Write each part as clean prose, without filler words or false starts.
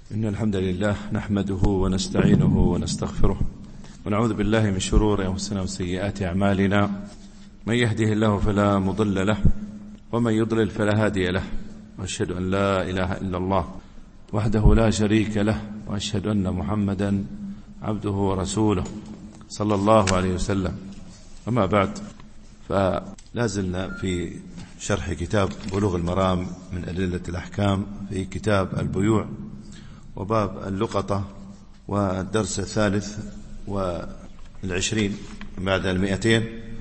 إن الحمد لله نحمده ونستعينه ونستغفره ونعوذ بالله من شرور أنفسنا وسيئات أعمالنا. من يهده الله فلا مضل له ومن يضلل فلا هادي له، وأشهد أن لا إله إلا الله وحده لا شريك له، وأشهد أن محمدا عبده ورسوله صلى الله عليه وسلم. أما بعد، فلازلنا في شرح كتاب بلوغ المرام من أدلة الأحكام في كتاب البيوع وباب اللقطة، والدرس 23 بعد 200،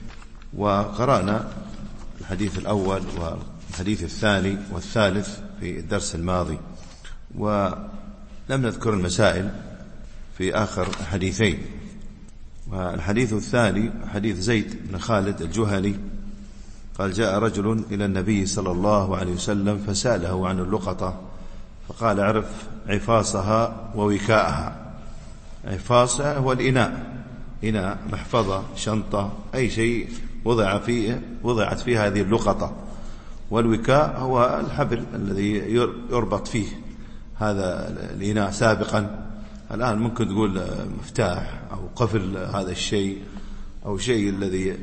وقرأنا الحديث الأول والحديث الثاني والثالث في الدرس الماضي، ولم نذكر المسائل في آخر حديثين. والحديث الثاني حديث زيد بن خالد الجهني قال: جاء رجل إلى النبي صلى الله عليه وسلم فسأله عن اللقطة، فقال: اعرف عفاصها ووكاءها. عفاصها هو الإناء، إناء، محفظة، شنطة، أي شيء وضعت فيه هذه اللقطة. والوكاء هو الحبل الذي يربط فيه هذا الإناء سابقا. الآن ممكن تقول مفتاح أو قفل هذا الشيء، أو شيء الذي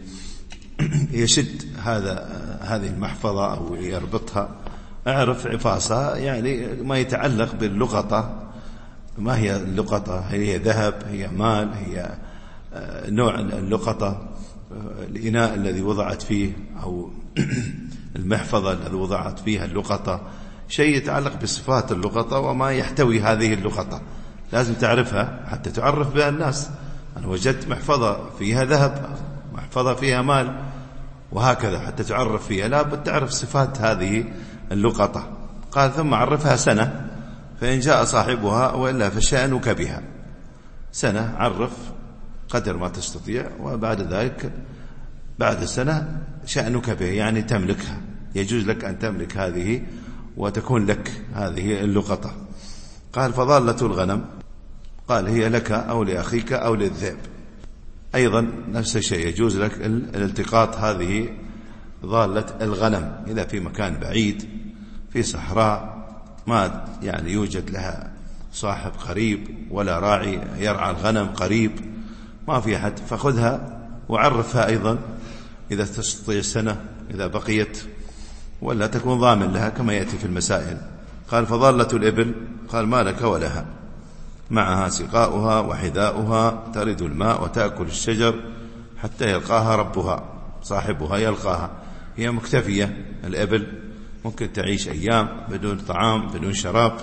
يشد هذه المحفظة أو يربطها. اعرف عفاصها يعني ما يتعلق باللقطة. ما هي اللقطة؟ هي ذهب، هي مال، هي نوع اللقطة، الإناء الذي وضعت فيه أو المحفظة الذي وضعت فيها اللقطة، شيء يتعلق بصفات اللقطة وما يحتوي هذه اللقطة. لازم تعرفها حتى تعرف بها الناس. أنا وجدت محفظة فيها ذهب، محفظة فيها مال، وهكذا حتى تعرف فيها. لا بد تعرف صفات هذه اللقطة. قال: ثم عرفها سنة، فإن جاء صاحبها وإلا فشأنك بها. سنة، عرف قدر ما تستطيع، وبعد ذلك بعد سنة شأنك بها، يعني تملكها، يجوز لك أن تملك هذه وتكون لك هذه اللقطة. قال: فضالة الغنم، قال: هي لك أو لأخيك أو للذئب. أيضا نفس الشيء، يجوز لك الالتقاط هذه ضالة الغنم إذا في مكان بعيد في صحراء ما يعني يوجد لها صاحب قريب ولا راعي يرعى الغنم قريب، ما في أحد، فخذها وعرفها أيضا إذا تستطيع سنة إذا بقيت، ولا تكون ضامن لها كما يأتي في المسائل. قال: فضالة الإبل، قال: ما لك ولها، معها سقاؤها وحذاؤها، ترد الماء وتأكل الشجر حتى يلقاها ربها، صاحبها يلقاها. هي مكتفية، الإبل ممكن تعيش أيام بدون طعام بدون شراب،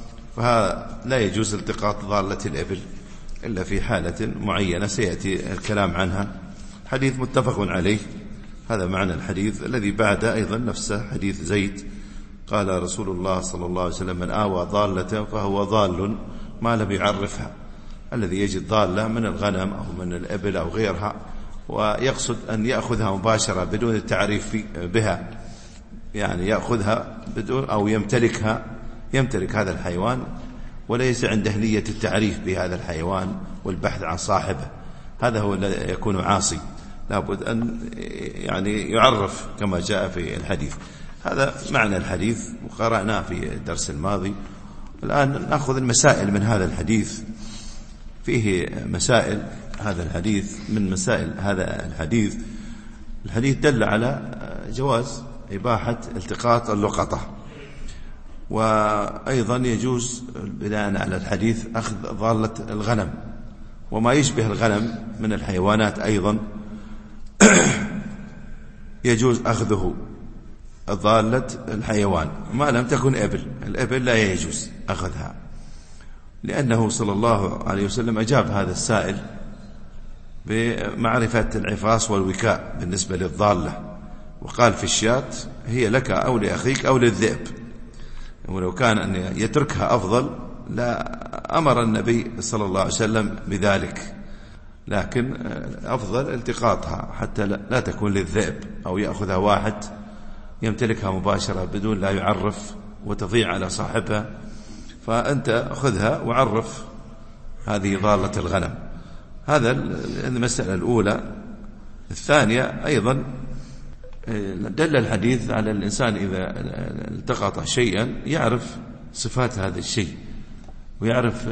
فهذا لا يجوز التقاط ضالة الإبل إلا في حالة معينة سيأتي الكلام عنها. حديث متفق عليه. هذا معنى الحديث. الذي بعد أيضا نفسه حديث زيد، قال رسول الله صلى الله عليه وسلم: من آوى ضالة فهو ضال ما لم يعرفها. الذي يجد ضالة من الغنم أو من الإبل أو غيرها ويقصد أن يأخذها مباشرة بدون التعريف بها، يعني يأخذها بدون أو يمتلك هذا الحيوان وليس عنده نية التعريف بهذا الحيوان والبحث عن صاحبه، هذا هو الذي يكون عاصي. لابد أن يعني يعرف كما جاء في الحديث. هذا معنى الحديث وقرأناه في الدرس الماضي. الآن نأخذ المسائل من هذا الحديث. فيه مسائل هذا الحديث. من مسائل هذا الحديث دل على جواز إباحة التقاط اللقطة، وأيضا يجوز بناء على الحديث أخذ ضالة الغنم وما يشبه الغنم من الحيوانات. أيضا يجوز أخذه ضالة الحيوان ما لم تكن إبل. الإبل لا يجوز أخذها، لأنه صلى الله عليه وسلم أجاب هذا السائل بمعرفة العفاص والوكاء بالنسبة للضالة، وقال في الشاة: هي لك أو لأخيك أو للذئب. ولو كان أن يتركها أفضل لا أمر النبي صلى الله عليه وسلم بذلك، لكن أفضل التقاطها حتى لا تكون للذئب، أو يأخذها واحد يمتلكها مباشرة بدون لا يعرف وتضيع على صاحبها. فأنت خذها وعرف هذه ضالة الغنم. هذا المسألة الأولى. الثانية أيضا دل الحديث على الإنسان إذا التقط شيئا يعرف صفات هذا الشيء ويعرف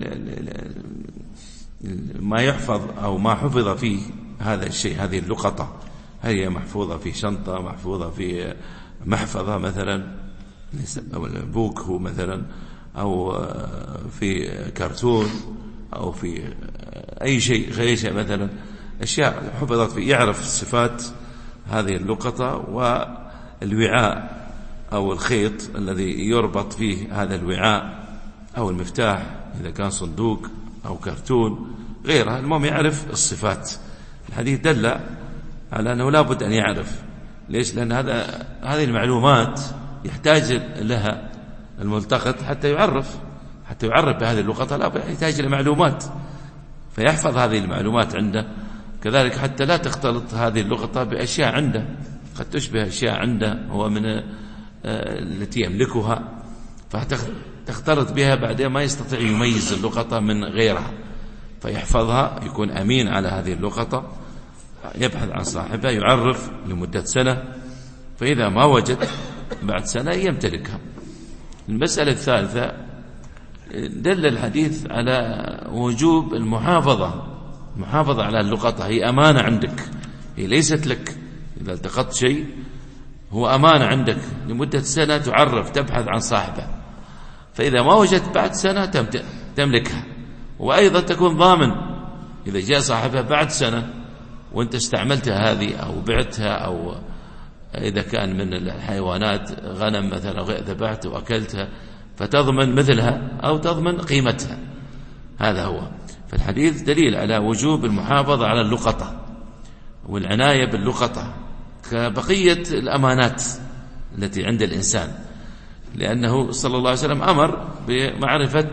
ما يحفظ أو ما حفظ فيه هذا الشيء، هذه اللقطة هي محفوظة في شنطة، محفوظة في محفظة مثلا أو بوك مثلا، أو في كرتون، أو في أي شيء غيشة مثلا، أشياء حفظت فيه. يعرف صفات هذه اللقطة والوعاء أو الخيط الذي يربط فيه هذا الوعاء، أو المفتاح إذا كان صندوق أو كرتون غيرها. المهم يعرف الصفات. الحديث دل على أنه لا بد أن يعرف. ليش؟ لأن هذه المعلومات يحتاج لها الملتقط حتى يعرف بهذه اللقطة، لا يحتاج لمعلومات فيحفظ هذه المعلومات عنده. كذلك حتى لا تختلط هذه اللقطة بأشياء عنده، قد تشبه أشياء عنده هو من التي يملكها، فتختلط بها بعدين ما يستطيع يميز اللقطة من غيرها، فيحفظها، يكون أمين على هذه اللقطة، يبحث عن صاحبها، يعرف لمدة سنة، فإذا ما وجد بعد سنة يمتلكها. المسألة الثالثة، دل الحديث على وجوب المحافظة على اللقطة. هي أمانة عندك، هي ليست لك. إذا التقطت شيء هو أمانة عندك لمدة سنة، تعرف، تبحث عن صاحبه، فإذا ما وجدت بعد سنة تملكها. وأيضا تكون ضامن إذا جاء صاحبها بعد سنة وانت استعملتها هذه أو بعتها، أو إذا كان من الحيوانات غنم مثلا ذبحت وأكلتها، فتضمن مثلها أو تضمن قيمتها. هذا هو. فالحديث دليل على وجوب المحافظة على اللقطة والعناية باللقطة كبقية الأمانات التي عند الإنسان، لأنه صلى الله عليه وسلم أمر بمعرفة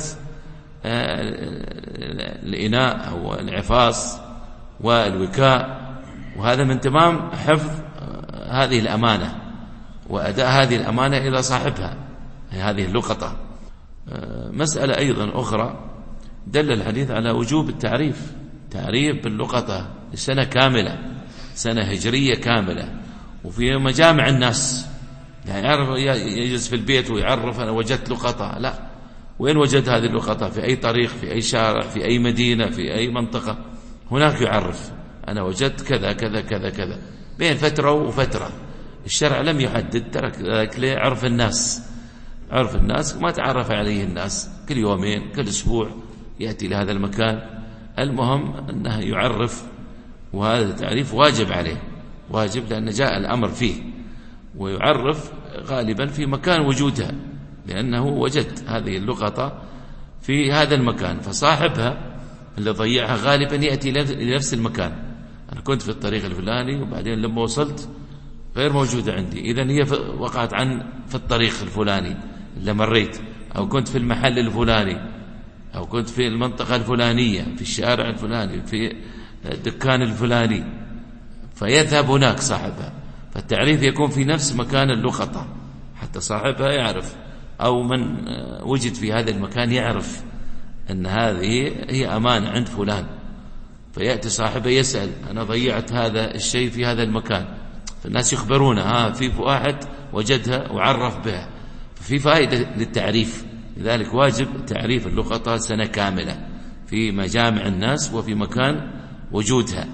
الإناء أو العفاص والوكاء، وهذا من تمام حفظ هذه الأمانة وأداء هذه الأمانة إلى صاحبها، هذه اللقطة. مسألة أيضا أخرى، دل الحديث على وجوب تعريف باللقطة لسنة كاملة، سنة هجرية كاملة، وفي مجامع الناس، يعني يعرف، يجلس في البيت ويعرف أنا وجدت لقطة. لا، وين وجد هذه اللقطة؟ في أي طريق، في أي شارع، في أي مدينة، في أي منطقة، هناك يعرف أنا وجدت كذا كذا كذا كذا، بين فترة وفترة. الشرع لم يحدد، ترك ذلك لعرف الناس. عرف الناس ما تعرف عليه الناس، كل يومين كل أسبوع يأتي لهذا المكان. المهم أنه يعرف، وهذا التعريف واجب عليه، واجب لأن جاء الأمر فيه، ويعرف غالبا في مكان وجودها، لأنه وجد هذه اللقطة في هذا المكان، فصاحبها اللي ضيعها غالبا يأتي لنفس المكان. أنا كنت في الطريق الفلاني وبعدين لما وصلت غير موجودة عندي، إذن هي وقعت في الطريق الفلاني اللي مريت، أو كنت في المحل الفلاني، أو كنت في المنطقة الفلانية، في الشارع الفلاني، في الدكان الفلاني، فيذهب هناك صاحبها. فالتعريف يكون في نفس مكان اللقطة حتى صاحبها يعرف، أو من وجد في هذا المكان يعرف أن هذه هي أمانة عند فلان، فيأتي صاحبه يسأل أنا ضيعت هذا الشيء في هذا المكان، فالناس يخبرونه في واحد وجدها وعرف بها، ففي فائدة للتعريف. لذلك واجب تعريف اللقطة سنة كاملة في مجامع الناس وفي مكان وجودها،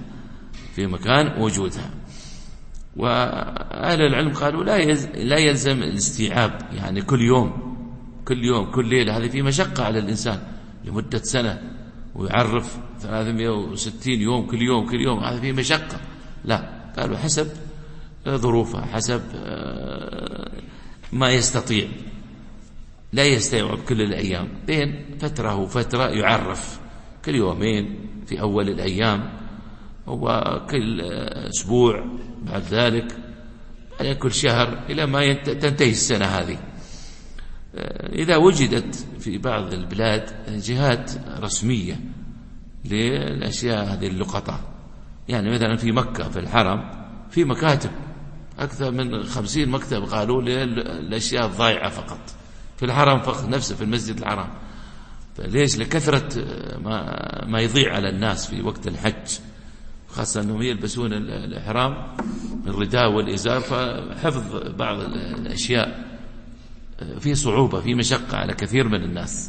وأهل العلم قالوا لا يلزم الاستيعاب، يعني كل يوم كل ليلة، هذه في مشقة على الإنسان لمدة سنة ويعرف 360 يوم كل يوم، هذا في مشقة. لا، قالوا حسب ظروفه، حسب ما يستطيع، لا يستوعب كل الأيام، بين فترة وفترة يعرف، كل يومين في أول الأيام، وكل أسبوع بعد ذلك، يعني كل شهر، إلى ما تنتهي السنة هذه. إذا وجدت في بعض البلاد جهات رسمية للأشياء هذه اللقطة، يعني مثلا في مكة في الحرم في مكاتب أكثر من 50 مكتب قالوا للأشياء الضائعة فقط في الحرم فقط نفسه، في المسجد الحرام. فليش؟ لكثرة ما يضيع على الناس في وقت الحج، خاصة أنهم يلبسون الإحرام الرداء والإزار، فحفظ بعض الأشياء في صعوبة، في مشقة على كثير من الناس،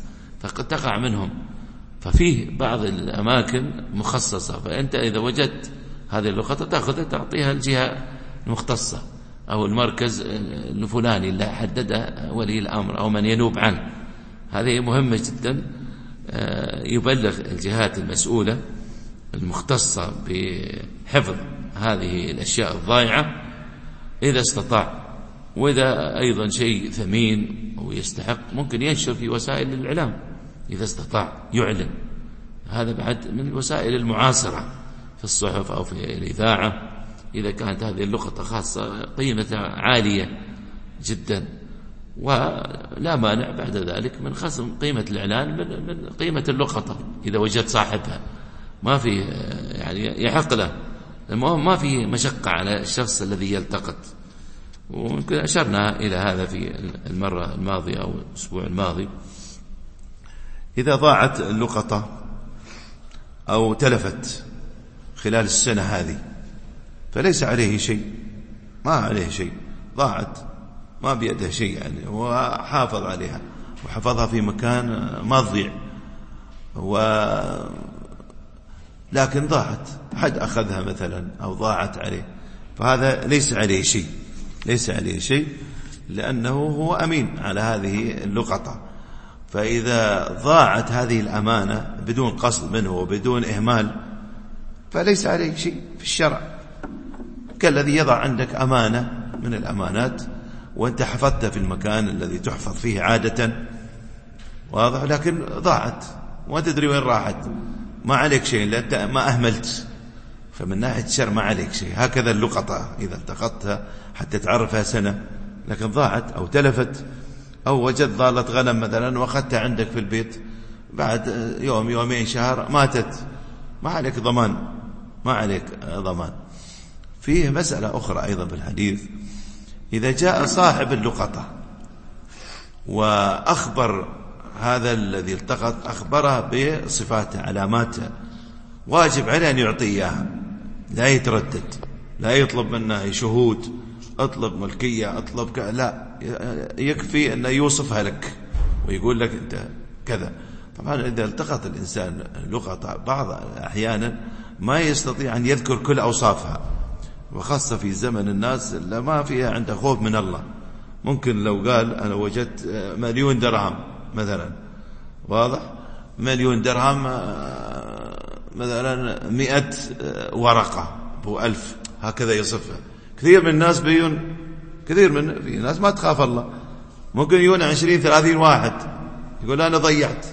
فقد تقع منهم. ففيه بعض الأماكن مخصصة، فأنت إذا وجدت هذه اللقطة تأخذها تعطيها الجهة المختصة أو المركز الفلاني اللي حدده ولي الأمر أو من ينوب عنه. هذه مهمة جدا، يبلغ الجهات المسؤولة المختصة بحفظ هذه الأشياء الضائعة إذا استطاع. وإذا أيضا شيء ثمين ويستحق ممكن ينشر في وسائل الإعلام إذا استطاع يعلن. هذا بعد من وسائل المعاصرة في الصحف أو في الإذاعة، إذا كانت هذه اللقطة خاصة قيمتها عالية جدا، ولا مانع بعد ذلك من خصم قيمة الإعلان من قيمة اللقطة إذا وجد صاحبها. ما في يعني يحق له، المهم ما في مشقة على الشخص الذي يلتقط. وممكن أشرنا إلى هذا في المرة الماضية أو الأسبوع الماضي. إذا ضاعت اللقطة أو تلفت خلال السنة هذه فليس عليه شيء، ما عليه شيء، ضاعت ما بيده شيء يعني، وحافظ عليها وحفظها في مكان ما تضيع، لكن ضاعت، حد أخذها مثلا أو ضاعت عليه، فهذا ليس عليه شيء، ليس عليه شيء، لأنه هو أمين على هذه اللقطة. فإذا ضاعت هذه الأمانة بدون قصد منه وبدون إهمال فليس عليه شيء في الشرع، كالذي يضع عندك أمانة من الأمانات وأنت حفظتها في المكان الذي تحفظ فيه عادة، واضح، لكن ضاعت وأنت تدري وين راحت، ما عليك شيء لأنت ما أهملت، فمن ناحية الشرع ما عليك شيء. هكذا اللقطة إذا التقطتها حتى تعرفها سنة لكن ضاعت أو تلفت، أو وجدت ضالة غنم مثلا وأخذتها عندك في البيت بعد يوم يومين شهر ماتت، ما عليك ضمان، ما عليك ضمان. فيه مسألة أخرى أيضا في الحديث، إذا جاء صاحب اللقطة وأخبر هذا الذي التقط، أخبره بصفاته علاماته، واجب عليه أن يعطيه إياها، لا يتردد، لا يطلب منه شهود، اطلب ملكية، اطلب لا، يكفي أن يوصفها لك ويقول لك أنت كذا. طبعا إذا التقط الإنسان لقطة بعض أحيانا ما يستطيع أن يذكر كل أوصافها، وخاصة في زمن الناس اللي ما فيها عنده خوف من الله. ممكن لو قال أنا وجدت 1,000,000 درهم مثلا، واضح، 1,000,000 درهم مثلا 100 ورقة هو 1000، هكذا يصفها. كثير من الناس في ناس ما تخاف الله، ممكن يكون 20-30 واحد يقول أنا ضيعت،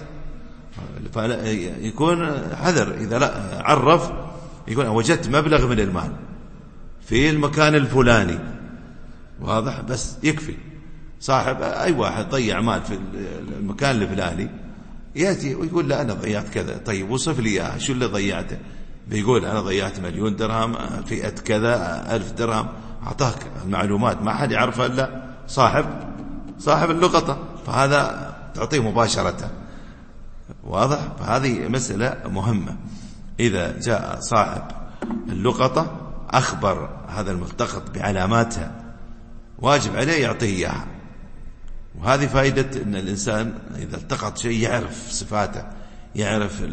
يكون حذر. إذا لا عرف يقول وجدت مبلغ من المال في المكان الفلاني، واضح، بس يكفي. صاحب أي واحد ضيع مال في المكان الفلاني يأتي ويقول لا أنا ضيعت كذا، طيب وصف لي إياه، شو اللي ضيعته؟ بيقول أنا ضيعت 1,000,000 درهم، فئة كذا، 1000 درهم، أعطاك المعلومات ما حد يعرفها إلا صاحب اللقطة، فهذا تعطيه مباشرة، واضح. فهذه مسألة مهمة. إذا جاء صاحب اللقطة أخبر هذا الملتقط بعلاماتها، واجب عليه يعطيه إياها. وهذه فائدة أن الإنسان إذا التقط شيء يعرف صفاته، يعرف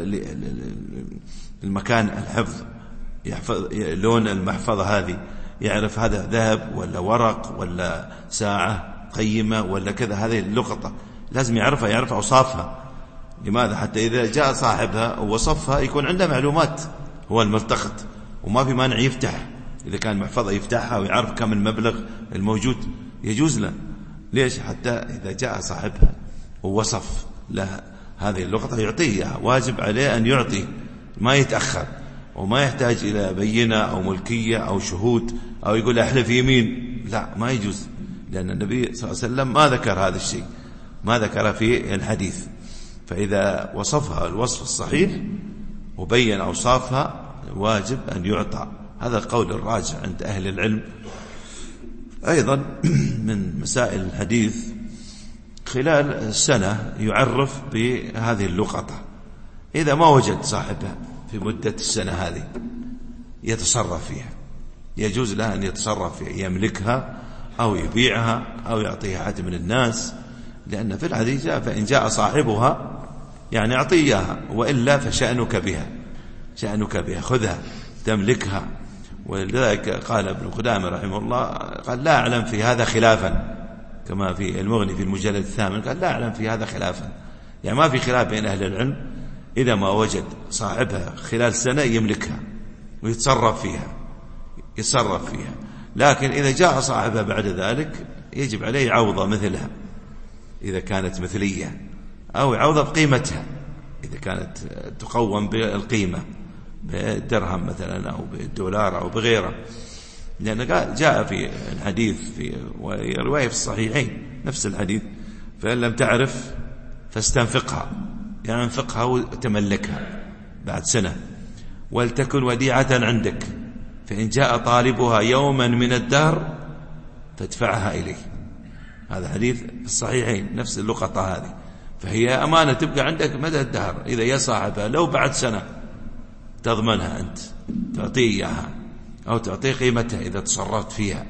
المكان الحفظ، يحفظ لون المحفظة هذه، يعرف هذا ذهب ولا ورق ولا ساعة قيمة ولا كذا. هذه اللقطة لازم يعرفها، يعرف أوصافها. لماذا؟ حتى إذا جاء صاحبها ووصفها يكون عنده معلومات هو الملتقط، وما في مانع يفتح، إذا كان محفظة يفتحها ويعرف كم المبلغ الموجود، يجوز له. ليش؟ حتى إذا جاء صاحبها ووصف له هذه اللقطة يعطيه، واجب عليه أن يعطي، ما يتأخر، وما يحتاج إلى بينة أو ملكية أو شهود أو يقول أحلف يمين، لا، ما يجوز، لأن النبي صلى الله عليه وسلم ما ذكر هذا الشيء، ما ذكر في الحديث. فإذا وصفها الوصف الصحيح وبين أوصافها واجب أن يعطى. هذا القول الراجع عند أهل العلم. أيضا من مسائل الحديث خلال السنة يعرف بهذه اللقطة، إذا ما وجد صاحبها في مدة السنة هذه يتصرف فيها، يجوز له أن يتصرف فيها، يملكها أو يبيعها أو يعطيها حد من الناس، لأن في الحديث جاء فإن جاء صاحبها يعني أعطي إياها، وإلا فشأنك بها، شأنك بها، خذها تملكها. ولذلك قال ابن قدامة رحمه الله قال لا أعلم في هذا خلافا، كما في المغني في المجلد الثامن قال لا أعلم في هذا خلافا، يعني ما في خلاف بين أهل العلم، إذا ما وجد صاحبها خلال سنة يملكها ويتصرف فيها، يتصرف فيها. لكن إذا جاء صاحبها بعد ذلك يجب عليه عوضة مثلها إذا كانت مثلية، أو عوضة بقيمتها إذا كانت تقوم بالقيمة بالدرهم مثلا أو بالدولار أو بغيره. لأن جاء في الحديث في رواية في الصحيحين نفس الحديث: فإن لم تعرف فاستنفقها، يعني انفقها وتملكها بعد سنة. ولتكن وديعة عندك، فإن جاء طالبها يوما من الدهر فادفعها إليه. هذا حديث في الصحيحين نفس اللقطة هذه. فهي أمانة تبقى عندك مدى الدهر، إذا يا صاحبها لو بعد سنة تضمنها أنت، تعطيه إياها أو تعطيه قيمتها إذا تصرفت فيها.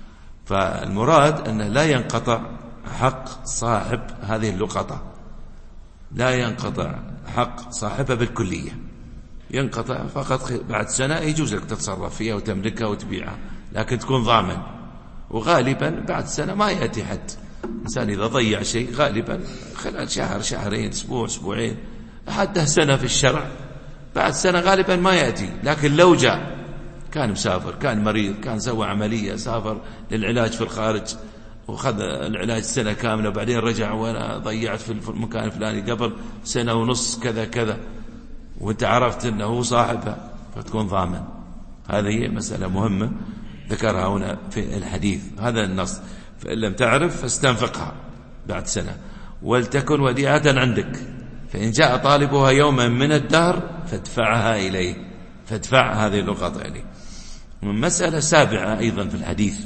فالمراد أنه لا ينقطع حق صاحب هذه اللقطة، لا ينقطع حق صاحبها بالكلية، ينقطع فقط بعد سنة يجوز لك تتصرف فيها وتملكها وتبيعها، لكن تكون ضامن. وغالبا بعد سنة ما يأتي حد إنسان إذا ضيع شيء غالبا خلال شهر شهرين أسبوع أسبوعين حتى سنة في الشرع، بعد سنة غالبا ما يأتي. لكن لو جاء كان مسافر، كان مريض، كان سوى عملية، سافر للعلاج في الخارج وخذ العلاج سنة كاملة وبعدين رجع وأنا ضيعت في المكان الفلاني قبل سنة ونص كذا كذا، وانت عرفت أنه هو صاحبها، فتكون ضامن. هذه مسألة مهمة ذكرها هنا في الحديث، هذا النص: فإن لم تعرف فاستنفقها بعد سنة. ولتكن وديعة عندك، فإن جاء طالبها يوما من الدهر فادفعها إليه، فادفع هذه اللقطة إليه. مسألة سابعة أيضا في الحديث: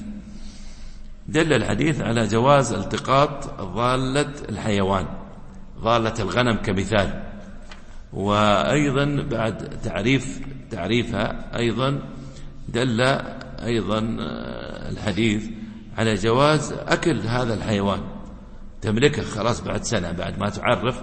دل الحديث على جواز التقاط ضالة الحيوان، ضالة الغنم كمثال. وأيضا بعد تعريفها أيضا دل أيضا الحديث على جواز أكل هذا الحيوان، تملكه خلاص بعد سنة، بعد ما تعرف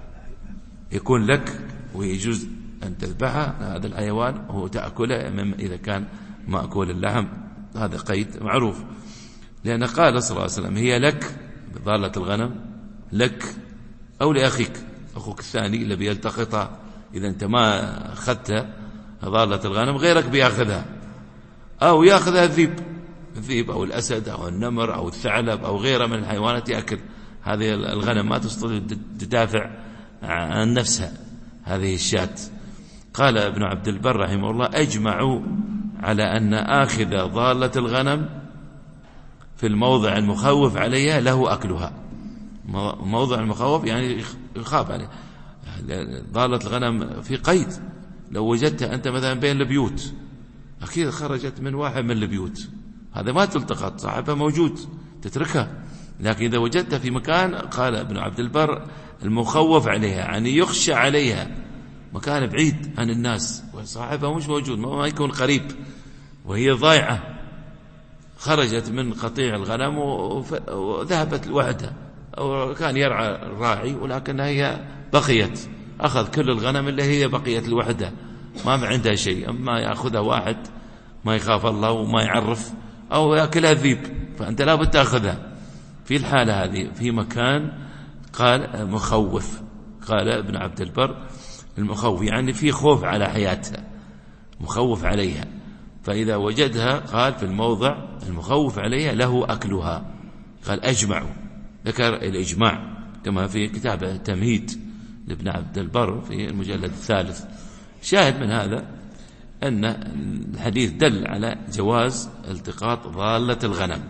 يكون لك ويجوز أن تذبحها هذا الحيوان وتأكله إذا كان مأكول اللحم. هذا قيد معروف، لأن قال صلى الله عليه وسلم: هي لك ضالة الغنم، لك أو لأخيك، أخوك الثاني اللي بيلتقطها. إذا أنت ما أخذت ضالة الغنم غيرك بيأخذها، أو يأخذها الذئب أو الأسد أو النمر أو الثعلب أو غيره من الحيوانات يأكل هذه الغنم، ما تستطيع تدافع عن نفسها هذه الشاة. قال ابن عبد البر رحمه الله: أجمعوا على أن آخذ ضالة الغنم في الموضع المخوف عليها له أكلها. موضع المخوف يعني يخاف عليه. ضالة الغنم في قيد، لو وجدتها أنت مثلا بين البيوت أكيد خرجت من واحد من البيوت، هذا ما تلتقط، صاحبها موجود تتركها. لكن إذا وجدتها في مكان، قال ابن عبد البر، المخوف عليها يعني يخشى عليها، مكان بعيد عن الناس وصاحبها مش موجود، ما يكون قريب، وهي ضايعة، خرجت من قطيع الغنم وذهبت لوحدها، أو كان يرعى الراعي ولكنها هي بقيت، أخذ كل الغنم اللي هي بقيت لوحدها، ما عندها شيء. أما يأخذها واحد ما يخاف الله وما يعرف، أو يأكلها الذئب، فأنت لا بد تأخذها. في الحالة هذه في مكان قال مخوف، قال ابن عبد البر المخوف يعني في خوف على حياتها، مخوف عليها، فإذا وجدها قال في الموضع المخوف عليها له أكلها. قال أجمعوا، ذكر الإجماع كما في كتاب التمهيد لابن عبد البر في المجلد الثالث. شاهد من هذا أن الحديث دل على جواز التقاط ضالة الغنم،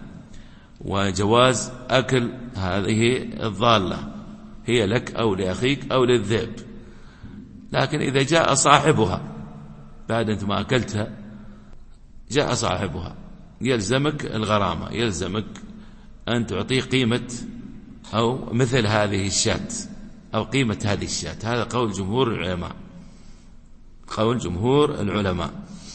وجواز أكل هذه الضالة، هي لك أو لأخيك أو للذئب. لكن إذا جاء صاحبها بعد أنت ما أكلتها، جاء صاحبها، يلزمك الغرامة، يلزمك أن تعطيه قيمة أو مثل هذه الشاة أو قيمة هذه الشاة. هذا قول جمهور العلماء، قول جمهور العلماء،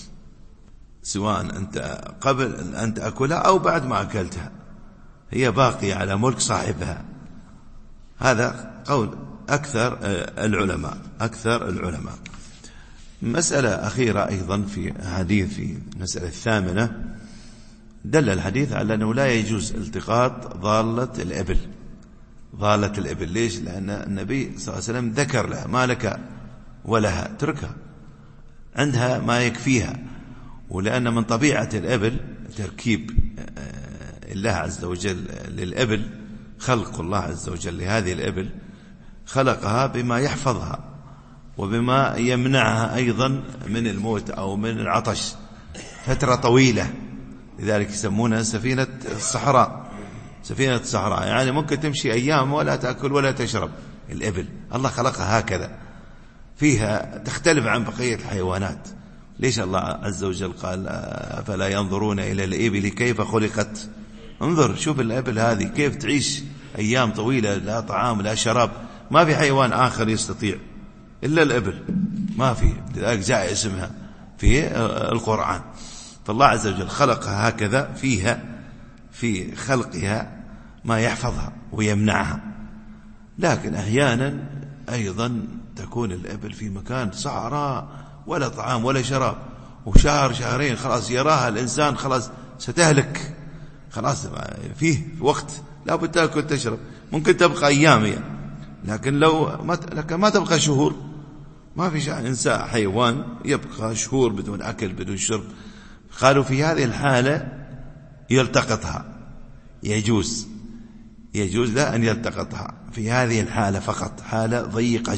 سواء أنت قبل أن تأكلها أو بعد ما أكلتها، هي باقية على ملك صاحبها. هذا قول أكثر العلماء. مسألة أخيرة أيضا في المسألة الثامنة، دل الحديث على أنه لا يجوز التقاط ضالة الإبل. ليش؟ لأن النبي صلى الله عليه وسلم ذكر لها: ما لك ولها، تركها، عندها ما يكفيها. ولأن من طبيعة الإبل تركيب الله عز وجل للإبل، خلق الله عز وجل لهذه الإبل خلقها بما يحفظها وبما يمنعها أيضا من الموت أو من العطش فترة طويلة. لذلك يسمونها سفينة الصحراء. يعني ممكن تمشي أيام ولا تأكل ولا تشرب. الإبل الله خلقها هكذا، فيها تختلف عن بقية الحيوانات. ليش الله عز وجل قال: فلا ينظرون إلى الإبل كيف خلقت؟ انظر، شوف الإبل هذه كيف تعيش أيام طويلة، لا طعام لا شراب. ما في حيوان آخر يستطيع إلا الإبل، ما في. لذلك جاء اسمها في القرآن. فالله عز وجل خلقها هكذا، فيها في خلقها ما يحفظها ويمنعها. لكن أحيانا أيضا تكون الإبل في مكان صحراء، ولا طعام ولا شراب، وشهر شهرين خلاص يراها الإنسان خلاص ستهلك، خلاص فيه وقت لا بد تأكل تشرب. ممكن تبقى أيام، لكن ما تبقى شهور. ما في إنسان حيوان يبقى شهور بدون أكل بدون شرب. قالوا في هذه الحالة يلتقطها، يجوز لا أن يلتقطها في هذه الحالة فقط، حالة ضيقة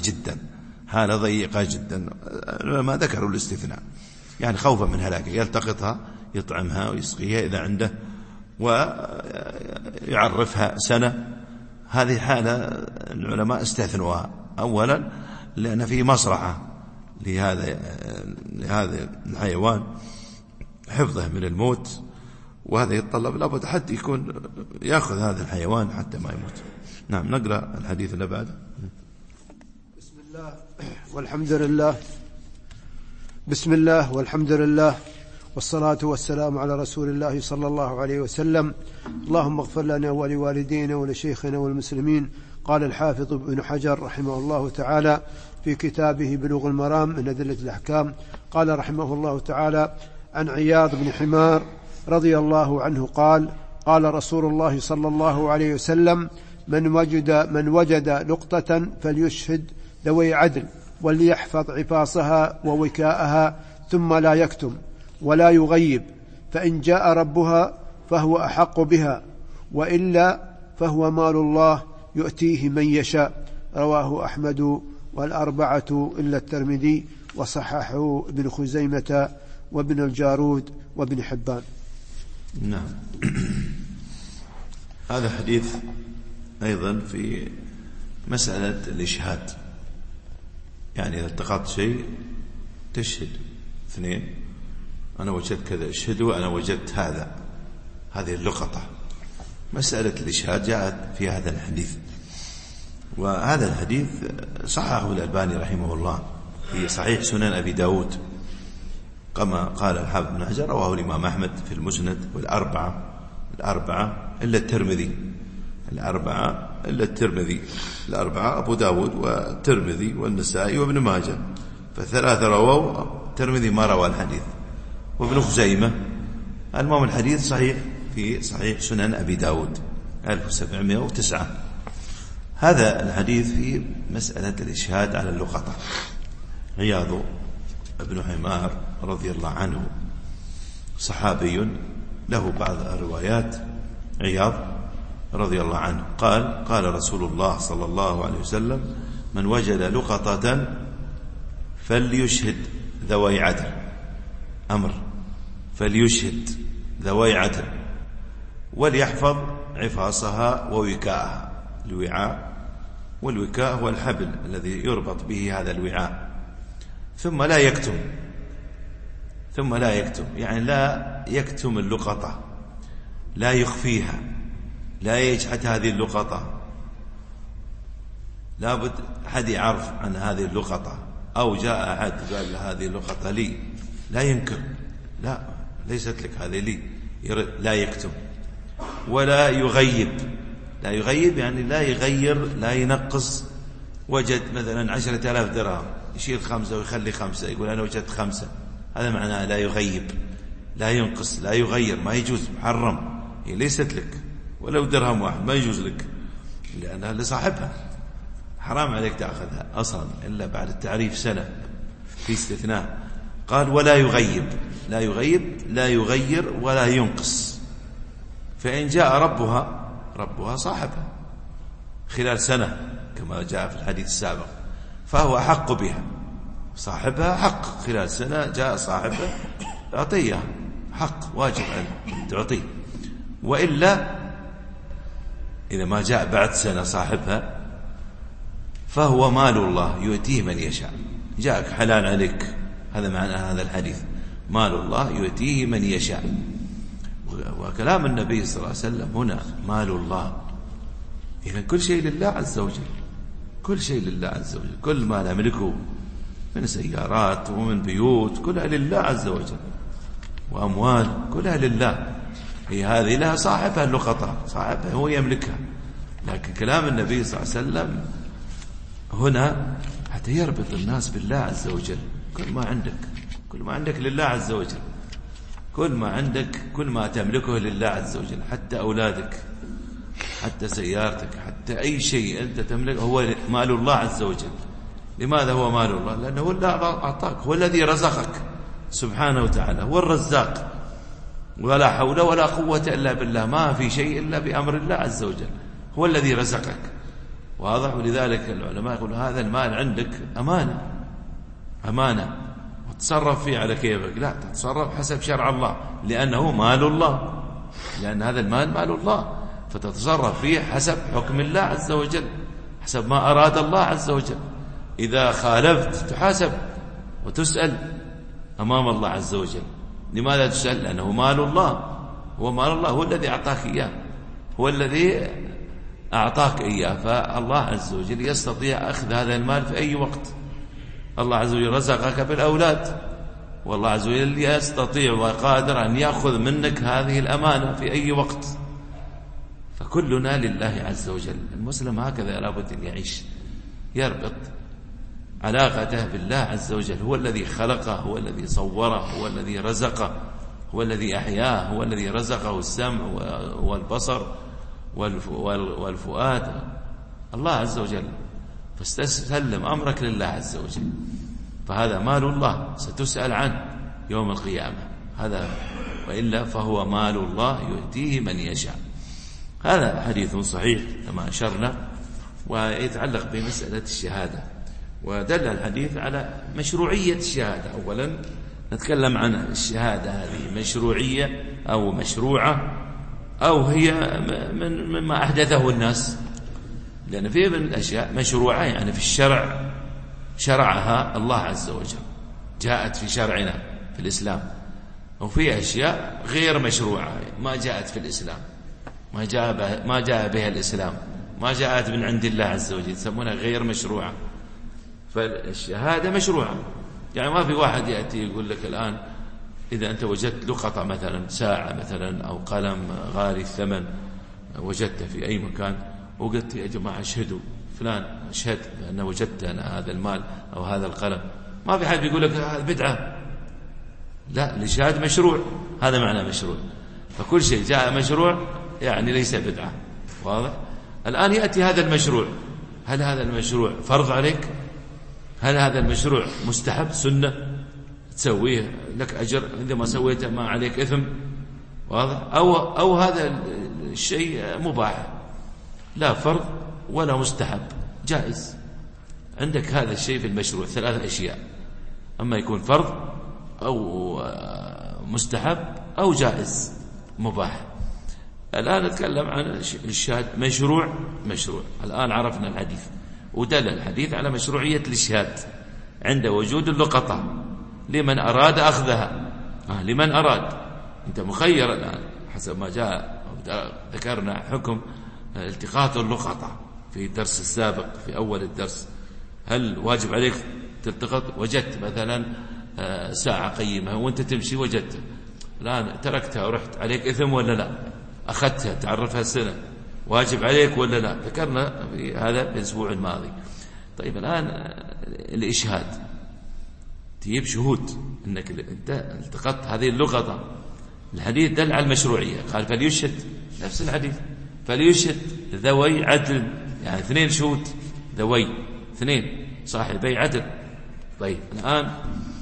جدا. ما ذكروا الاستثناء، يعني خوفا من هلاكه يلتقطها، يطعمها ويسقيها إذا عنده، ويعرفها سنة. هذه حالة العلماء استثنوها. أولا لأن في مصرعة لهذا الحيوان، حفظه من الموت، وهذا يتطلب لابد حد يكون يأخذ هذا الحيوان حتى ما يموت. نعم، نقرأ الحديث اللي بعده. بسم الله والحمد لله والصلاة والسلام على رسول الله صلى الله عليه وسلم. اللهم اغفر لنا ولوالدينا ولشيخنا والمسلمين. قال الحافظ ابن حجر رحمه الله تعالى في كتابه بلوغ المرام من أدلة الأحكام، قال رحمه الله تعالى: عن عياض بن حمار رضي الله عنه قال: قال رسول الله صلى الله عليه وسلم: من وجد لقطة فليشهد ذوي عدل، وليحفظ عفاصها ووكاءها، ثم لا يكتم ولا يغيب، فإن جاء ربها فهو أحق بها، وإلا فهو مال الله يؤتيه من يشاء. رواه أحمد والأربعة إلا الترمذي، وصححه ابن خزيمة وابن الجارود وابن حبان. نعم. هذا حديث أيضا في مسألة الإشهاد، يعني إذا التقطت شيء تشهد اثنين: أنا وجدت كذا، اشهدوا أنا وجدت هذه اللقطة. مسألة الإشهاد جاءت في هذا الحديث، وهذا الحديث صححه الألباني رحمه الله في صحيح سنن أبي داود، كما قال الحافظ بن حجر: رواه الإمام أحمد في المسند، والأربعة إلا الترمذي، الأربعة أبو داود والترمذي والنسائي وابن ماجه، فالثلاثة رووا، الترمذي ما روى الحديث، وابن خزيمة. المهم الحديث صحيح في صحيح سنن أبي داود 1709. هذا الحديث في مسألة الإشهاد على اللقطة. عياض بن حمار رضي الله عنه صحابي له بعض الروايات. عياض رضي الله عنه قال رسول الله صلى الله عليه وسلم: من وجد لقطة فليشهد ذوي عدل. أمر، فليشهد ذوي عدل، وليحفظ عفاصها ووكاءها. الوعاء والوكاء هو الحبل الذي يربط به هذا الوعاء. ثم لا يكتم، يعني لا يكتم اللقطة، لا يخفيها، لا يجحد هذه اللقطة. لابد أحد يعرف عن هذه اللقطة، أو جاء أحد قال هذه اللقطة لي، لا ينكر، لا ليست لك، هذه لي. لا يكتم ولا يغيب. يعني لا يغير، لا ينقص وجد مثلا 10,000 درهم يشيل 5 ويخلي 5، يقول أنا وجدت 5، هذا معناه لا يغيب، لا ينقص، لا يغير، ما يجوز، محرم، هي ليست لك ولو درهم واحد ما يجوز لك لأنها لصاحبها، حرام عليك تأخذها أصلا إلا بعد التعريف سنة، في استثناء. قال ولا يغيب، لا يغيب، لا يغير ولا ينقص. فإن جاء ربها صاحبها خلال سنة كما جاء في الحديث السابق فهو أحق بها، صاحبها حق، خلال سنة جاء صاحبها أعطيها حق، واجب أن تعطيه. وإلا إذا ما جاء بعد سنة صاحبها فهو مال الله يؤتيه من يشاء، جاءك حلال عليك، هذا معنى هذا الحديث، مال الله يؤتيه من يشاء. وكلام النبي صلى الله عليه وسلم هنا مال الله، إذن كل شيء لله عز وجل، كل شيء لله عز وجل، كل ما نملكه من سيارات ومن بيوت كلها لله عز وجل، وأموال كلها لله، هي هذه لها صاحبها اللقطة، صاحبها هو يملكها. لكن كلام النبي صلى الله عليه وسلم هنا حتى يربط الناس بالله عز وجل، كل ما عندك لله عز وجل، كل ما عندك، كل ما تملكه لله عز وجل، حتى أولادك، حتى سيارتك، حتى أي شيء أنت تملكه هو مال الله عز وجل. لماذا هو مال الله؟ لأنه هو الذي أعطاك، هو الذي رزقك سبحانه وتعالى، هو الرزاق، ولا حول ولا قوة إلا بالله، ما في شيء إلا بأمر الله عز وجل، هو الذي رزقك. واضح؟ ولذلك العلماء يقولون هذا المال عندك أمانة وتصرف فيه على كيفك، لا، تتصرف حسب شرع الله، لأنه مال الله، لأن هذا المال مال الله، فتتصرف فيه حسب حكم الله عز وجل، حسب ما أراد الله عز وجل. إذا خالفت تحاسب وتسأل أمام الله عز وجل. لماذا تسأل؟ لأنه مال الله، هو مال الله، هو الذي أعطاك إياه، هو الذي أعطاك إياه، فالله عز وجل يستطيع أخذ هذا المال في أي وقت. الله عز وجل رزقك بالأولاد، والله عز وجل يستطيع وقادر أن يأخذ منك هذه الأمانة في أي وقت. فكلنا لله عز وجل. المسلم هكذا لابد أن يعيش، يربط علاقته بالله عز وجل، هو الذي خلقه، هو الذي صوره، هو الذي رزقه، هو الذي أحياه، هو الذي رزقه السمع والبصر والفؤاد، الله عز وجل. فاستسلم أمرك لله عز وجل، فهذا مال الله ستسأل عنه يوم القيامة، هذا، وإلا فهو مال الله يؤتيه من يشاء. هذا حديث صحيح كما أشرنا، ويتعلق بمسألة الشهادة، ودل الحديث على مشروعية الشهادة. أولا نتكلم عن الشهادة هذه مشروعية أو مشروعة، أو هي مما أحدثه الناس، لأن فيه من الأشياء مشروعة يعني في الشرع شرعها الله عز وجل، جاءت في شرعنا في الإسلام، وفي أشياء غير مشروعة ما جاءت في الإسلام، ما جاء بها الإسلام، ما جاءت من عند الله عز وجل، يسمونها غير مشروعة. فالشهادة مشروعة، يعني ما في واحد يأتي يقول لك الآن إذا أنت وجدت لقطة مثلا ساعة مثلا أو قلم غالي الثمن وجدته في أي مكان وقلت يا جماعة اشهدوا فلان اشهد أن وجدت أنا هذا المال أو هذا القلم، ما في حد يقول لك هذا بدعة، لا، الإشهاد مشروع، هذا معنى مشروع. فكل شيء جاء مشروع يعني ليس بدعة. واضح؟ الآن يأتي هذا المشروع، هل هذا المشروع فرض عليك؟ هل هذا المشروع مستحب سنة تسويه لك أجر، إذا ما سويته ما عليك إثم؟ واضح؟ أو هذا الشيء مباح، لا فرض ولا مستحب، جائز. عندك هذا الشيء في المشروع 3 أشياء، أما يكون فرض أو مستحب أو جائز مباح. الآن نتكلم عن الشهادة مشروع. الآن عرفنا الحديث، ودل الحديث على مشروعية الإشهاد عند وجود اللقطة لمن أراد أخذها. لمن أراد، أنت مخير الآن حسب ما جاء، ذكرنا حكم التقاط اللقطة في الدرس السابق في أول الدرس. هل واجب عليك تلتقط؟ وجدت مثلا ساعة قيمة وانت تمشي وجدت، الآن تركتها ورحت، عليك إثم ولا لا؟ أخذتها تعرفها السنة، واجب عليك ولا لا؟ ذكرنا في هذا الأسبوع الماضي. طيب الآن الإشهاد تجيب شهود أنك أنت التقطت هذه اللقطة. الحديث دل على المشروعية، قال فليشهد، نفس الحديث فليشهد ذوي عدل، يعني 2 شهود، ذوي 2 صاحبي عدل. طيب الآن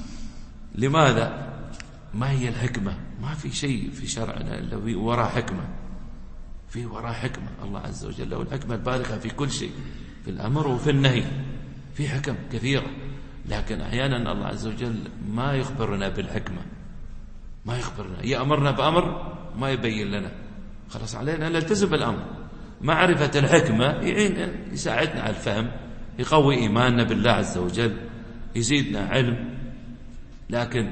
لماذا؟ ما هي الحكمة؟ ما في شيء في شرعنا إلا وراء حكمة، في وراء حكمة. الله عز وجل له الحكمة البالغة في كل شيء، في الأمر وفي النهي، في حكم كثيرة. لكن أحيانا الله عز وجل ما يخبرنا بالحكمة، ما يخبرنا، يأمرنا بأمر ما يبين لنا، خلاص علينا نلتزم بالأمر. معرفة الحكمة يعين يساعدنا على الفهم، يقوي إيماننا بالله عز وجل، يزيدنا علم. لكن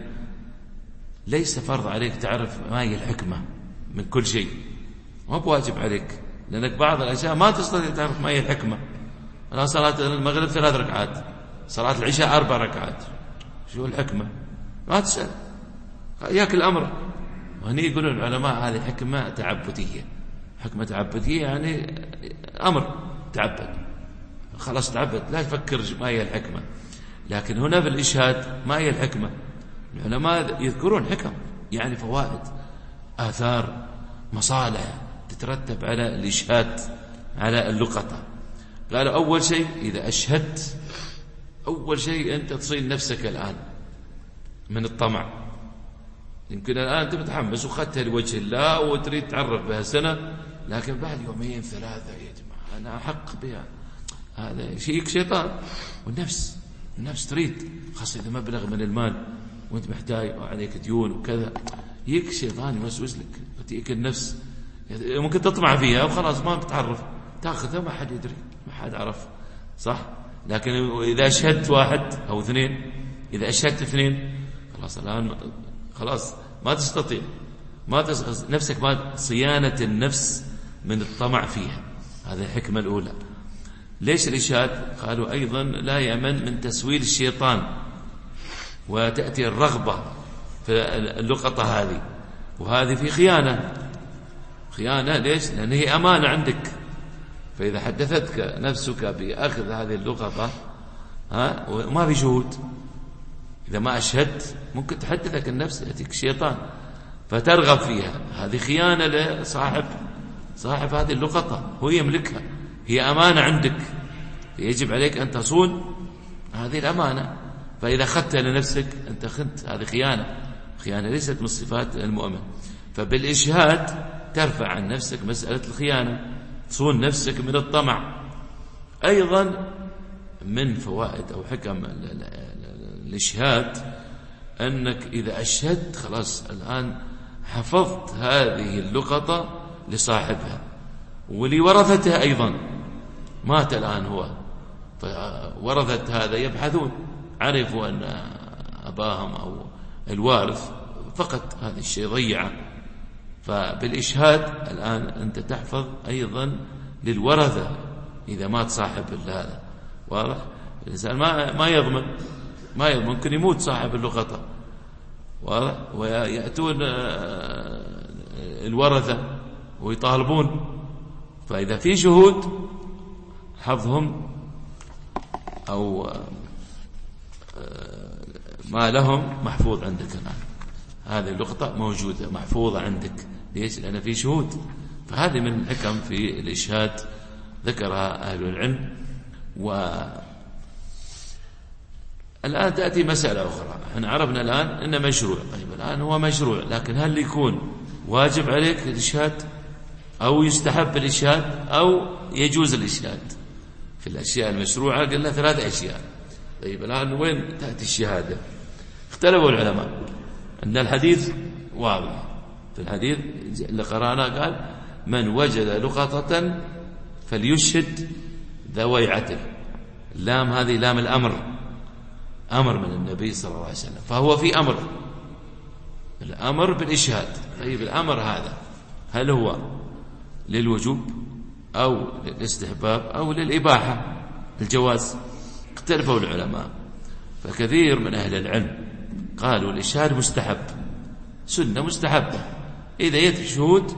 ليس فرض عليك تعرف ما هي الحكمة من كل شيء، ما بواجب عليك، لأنك بعض الأشياء ما تستطيع تعرف ما هي الحكمة. أنا صلاة المغرب 3 ركعات، صلاة العشاء 4 ركعات، شو الحكمة؟ ما تسأل، ياك الأمر. وهني يقولون العلماء هذه حكمة تعبدية. حكمة تعبدية يعني أمر تعبد، خلاص تعبد، لا تفكر ما هي الحكمة. لكن هنا بالإشهاد ما هي الحكمة؟ العلماء يذكرون حكم، يعني فوائد، آثار، مصالح تترتب على الإشهاد على اللقطة. قالوا أول شيء إذا أشهدت، أول شيء أنت تصين نفسك الآن من الطمع. يمكن الآن أنت متحمس وخدتها لوجه الله وتريد تعرف بها سنة، لكن بعد 2 3 يا جماعة أنا أحق بها، هذا شيء شيطان. والنفس تريد، خاصة إذا مبلغ من المال وأنت محتاج وعليك ديون وكذا، يك شيطان يوسوس لك، تأتيك النفس ممكن تطمع فيها وخلاص ما بتعرف، تأخذها ما حد يدري، ما حد عرف، صح؟ لكن إذا أشهدت 1 أو 2، إذا أشهدت 2 خلاص الآن خلاص ما تستطيع، نفسك ما صيانة النفس من الطمع فيها. هذه الحكمة الأولى. ليش الإشهاد؟ قالوا أيضا لا يأمن من تسويل الشيطان، وتأتي الرغبة في اللقطة هذه، وهذه في خيانة. ليش؟ لأن هي أمانة عندك، فإذا حدثتك نفسك بأخذ هذه اللقطة وما في شهود، إذا ما أشهدت ممكن تحدثك النفس، يأتيك الشيطان فترغب فيها، هذه خيانة لصاحب هذه اللقطة، هو يملكها، هي أمانة عندك، يجب عليك أن تصون هذه الأمانة. فإذا أخذتها لنفسك أنت خنت، هذه خيانة ليست من صفات المؤمن. فبالإشهاد ترفع عن نفسك مسألة الخيانة، تصون نفسك من الطمع. أيضا من فوائد أو حكم الإشهاد أنك إذا أشهدت خلاص الآن حفظت هذه اللقطة لصاحبها ولورثتها أيضا. مات الآن هو، فورثة هذا يبحثون، عرفوا أن أباهم أو الوارث فقد هذا الشيء ضيعه، فبالإشهاد الآن أنت تحفظ أيضا للورثة إذا مات صاحب هذا. واضح؟ الإنسان ما يضمن ممكن يموت صاحب اللقطة، واضح؟ ويأتون الورثة ويطالبون، فإذا في شهود حفظهم أو ما لهم محفوظ عندك الآن، هذه اللقطة موجودة محفوظة عندك. ليش؟ لأن في شهود. فهذه من الحكم في الإشهاد ذكرها أهل العلم. الآن تأتي مسألة أخرى، احنا عرفنا الآن إنه مشروع. طيب الآن هو مشروع، لكن هل يكون واجب عليك الإشهاد أو يستحب الإشهاد أو يجوز الإشهاد؟ في الأشياء المشروعة قلنا 3 أشياء. طيب الآن وين تأتي الشهادة؟ اختلفوا العلماء. أن الحديث واضح، في الحديث اللي قرأنا قال من وجد لقطة فليشهد ذوي عدل. اللام هذه لام أمر من النبي صلى الله عليه وسلم، فهو في الأمر بالإشهاد. طيب الأمر هذا هل هو للوجوب أو للاستحباب أو للإباحة الجواز؟ اختلفوا العلماء. فكثير من أهل العلم قالوا الإشهاد مستحب، سنة مستحبة، إذا يأتي شهود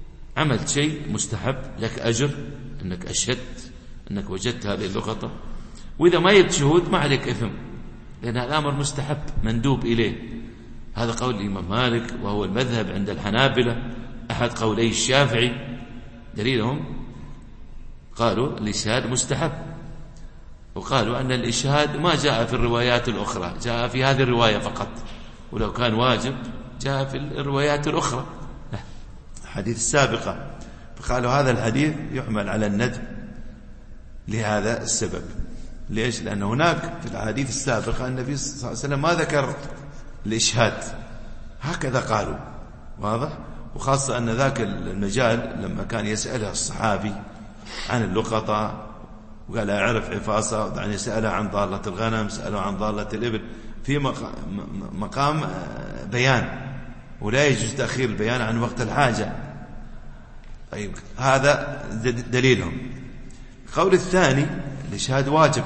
عملت شيء مستحب، لك أجر أنك أشهدت أنك وجدت هذه اللقطة. وإذا ما جبت شهود ما عليك إثم، لأن هذا أمر مستحب مندوب إليه. هذا قول الإمام مالك، وهو المذهب عند الحنابلة، أحد قولي الشافعي. دليلهم قالوا الإشهاد مستحب، وقالوا أن الإشهاد ما جاء في الروايات الأخرى، جاء في هذه الرواية فقط، ولو كان واجب جاء في الروايات الأخرى الحديث السابقة. فقالوا هذا الحديث يحمل على الندب لهذا السبب. ليش؟ لأن هناك في الحديث السابقة النبي صلى الله عليه وسلم ما ذكر الإشهاد، هكذا قالوا، واضح؟ وخاصة أن ذاك المجال لما كان يسأله الصحابي عن اللقطة وقال أعرف عفاصة، يعني سأله عن ضالة الغنم، سأله عن ضالة الإبل، في مقام بيان، ولا يجوز تأخير البيان عن وقت الحاجة. طيب هذا دليلهم. القول الثاني الإشهاد واجب،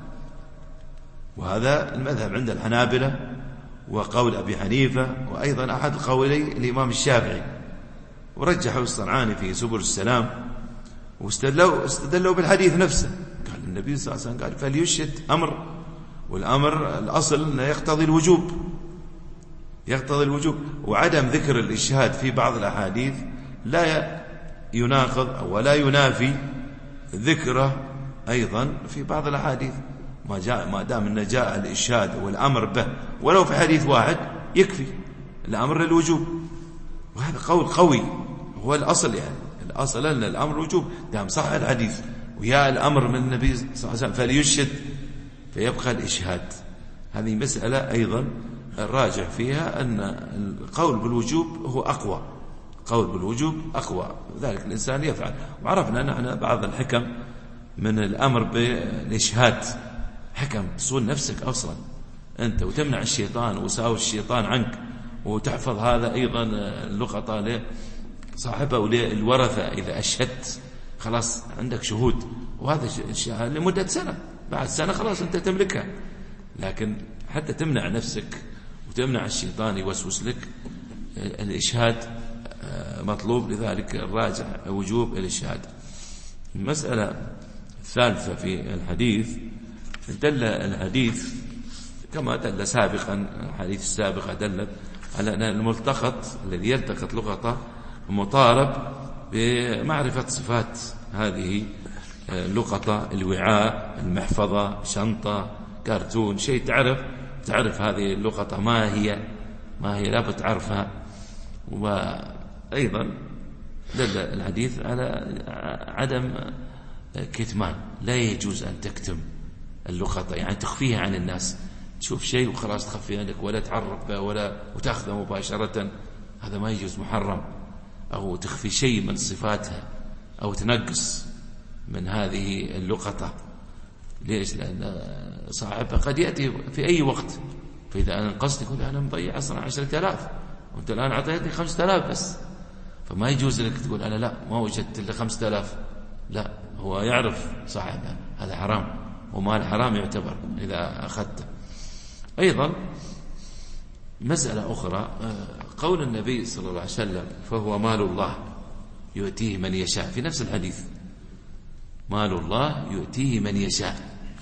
وهذا المذهب عند الحنابلة وقول أبي حنيفة، وأيضا أحد قولي الإمام الشافعي، ورجحوا الصنعاني في سبل السلام، واستدلوا بالحديث نفسه. قال النبي صلى الله عليه وسلم قال فليشهد أمر، والأمر الأصل أنه يقتضي الوجوب، وعدم ذكر الإشهاد في بعض الأحاديث لا يناقض ولا ينافي ذكره أيضا في بعض الأحاديث، ما دام أن جاء الإشهاد والأمر به ولو في حديث واحد يكفي الأمر للوجوب. وهذا قول قوي، هو الأصل، يعني الأصل أن الأمر وجوب دام صح الحديث ويا الأمر من النبي صلى الله عليه وسلم فليشهد، فيبقى الإشهاد. هذه مسألة أيضا الراجع فيها أن القول بالوجوب هو أقوى، قول بالوجوب أقوى، ذلك الإنسان يفعل. وعرفنا نحن بعض الحكم من الأمر بالإشهاد، حكم تصون نفسك أصلا أنت وتمنع الشيطان وساوس الشيطان عنك، وتحفظ هذا أيضا اللقطة لصاحبه وللورثة. إذا أشهدت خلاص عندك شهود، وهذا الشهادة لمدة سنة، بعد سنة خلاص أنت تملكها. لكن حتى تمنع نفسك وتمنع الشيطان يوسوس لك، الإشهاد مطلوب. لذلك الراجع وجوب الإشهاد. المسألة الثالثة في الحديث، دل الحديث كما دل سابقا، الحديث السابقة دلت على أن الملتقط الذي يلتقط لقطة مطالب بمعرفة صفات هذه اللقطة، الوعاء، المحفظة، شنطة، كرتون، شيء تعرف هذه اللقطة ما هي لا بتعرفها. وأيضا دل الحديث على عدم كتمان، لا يجوز أن تكتم اللقطة، يعني تخفيها عن الناس، تشوف شيء وخلاص تخفيه عنك ولا تعرف به وتأخذه مباشرة، هذا ما يجوز، محرم. أو تخفي شيء من صفاتها أو تنقص من هذه اللقطة. ليش؟ لأن صاحبها قد يأتي في أي وقت، فإذا أنا انقصت يقول أنا مضيع أصلا 10,000 وأنت الآن أعطيتني 5,000 بس، فما يجوز لك تقول أنا لا ما وجدت إلا 5,000، لا، هو يعرف صاحبها، هذا حرام، ومال حرام يعتبر إذا أخذته. أيضا مسألة أخرى، قول النبي صلى الله عليه وسلم فهو مال الله يؤتيه من يشاء، في نفس الحديث مال الله يؤتيه من يشاء.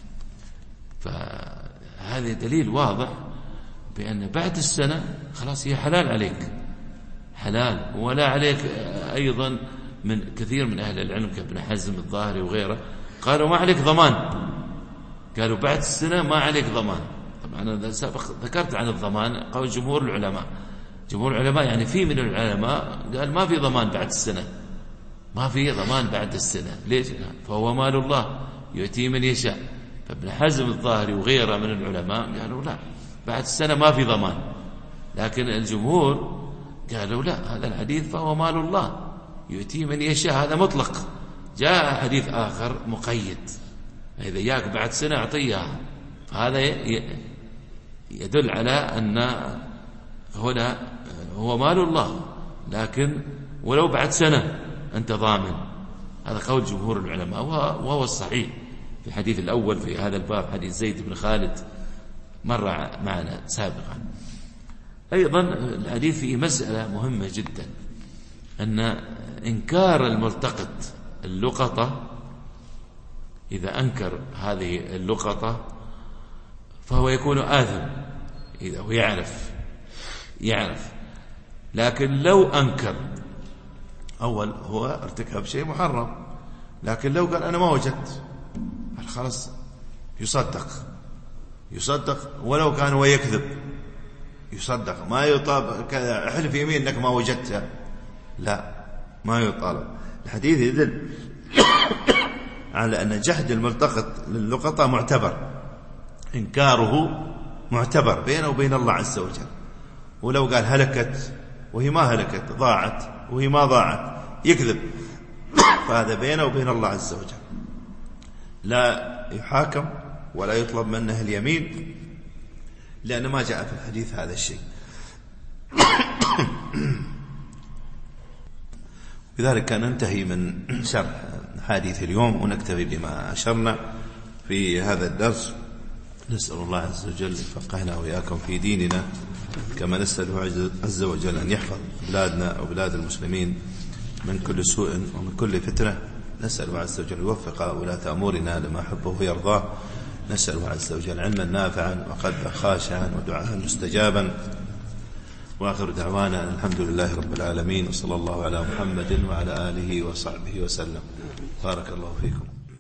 فهذا دليل واضح بأن بعد السنة خلاص هي حلال عليك، حلال، ولا عليك. أيضا من كثير من أهل العلم كابن حزم الظاهري وغيره قالوا ما عليك ضمان، قالوا بعد السنة ما عليك ضمان. طبعا أنا سابق ذكرت عن الضمان قول جمهور العلماء، يعني في من العلماء قال ما في ضمان بعد السنة، ما في ضمان بعد السنة. ليش؟ فهو مال الله يؤتيه من يشاء. فابن حزم الظاهري وغيره من العلماء قالوا لا، بعد السنة ما في ضمان. لكن الجمهور قالوا لا، هذا الحديث فهو مال الله يؤتيه من يشاء، هذا مطلق. جاء حديث آخر مقيد، إذا جاءك بعد سنة أعطيها، فهذا يدل على أن هنا هو مال الله، لكن ولو بعد سنة أنت ضامن. هذا قول جمهور العلماء، وهو الصحيح. في الحديث الأول في هذا الباب حديث زيد بن خالد مر معنا سابقا. أيضا الحديث فيه مسألة مهمة جدا، أن إنكار الملتقط اللقطة إذا أنكر هذه اللقطة فهو يكون آثم إذا هو يعرف. لكن لو أنكر أول هو ارتكب شيء محرم، لكن لو قال أنا ما وجدت خلاص يصدق ولو كان هو يكذب، يصدق ما يطالب كذا احلف يمين انك ما وجدتها، لا ما يطالب. الحديث يدل على أن جحد الملتقط للقطة معتبر، إنكاره معتبر بينه وبين الله عز وجل. ولو قال هلكت وهي ما هلكت، ضاعت وهي ما ضاعت، يكذب، فهذا بينه وبين الله عز وجل، لا يحاكم ولا يطلب منه اليمين، لأن ما جاء في الحديث هذا الشيء. بذلك ننتهي من شرح حديث اليوم، ونكتفي بما أشرنا في هذا الدرس. نسأل الله عز وجل يفقهنا وإياكم في ديننا، كما نسأله عز وجل أن يحفظ بلادنا وبلاد المسلمين من كل سوء ومن كل فتنة. نسأله عز وجل يوفق ولاة أمورنا لما يحبه ويرضاه. نسأله عز وجل علما نافعا وقلبا خاشعا ودعاء مستجابا. وآخر دعوانا الحمد لله رب العالمين، وصلى الله على محمد وعلى آله وصحبه وسلم. بارك الله فيكم.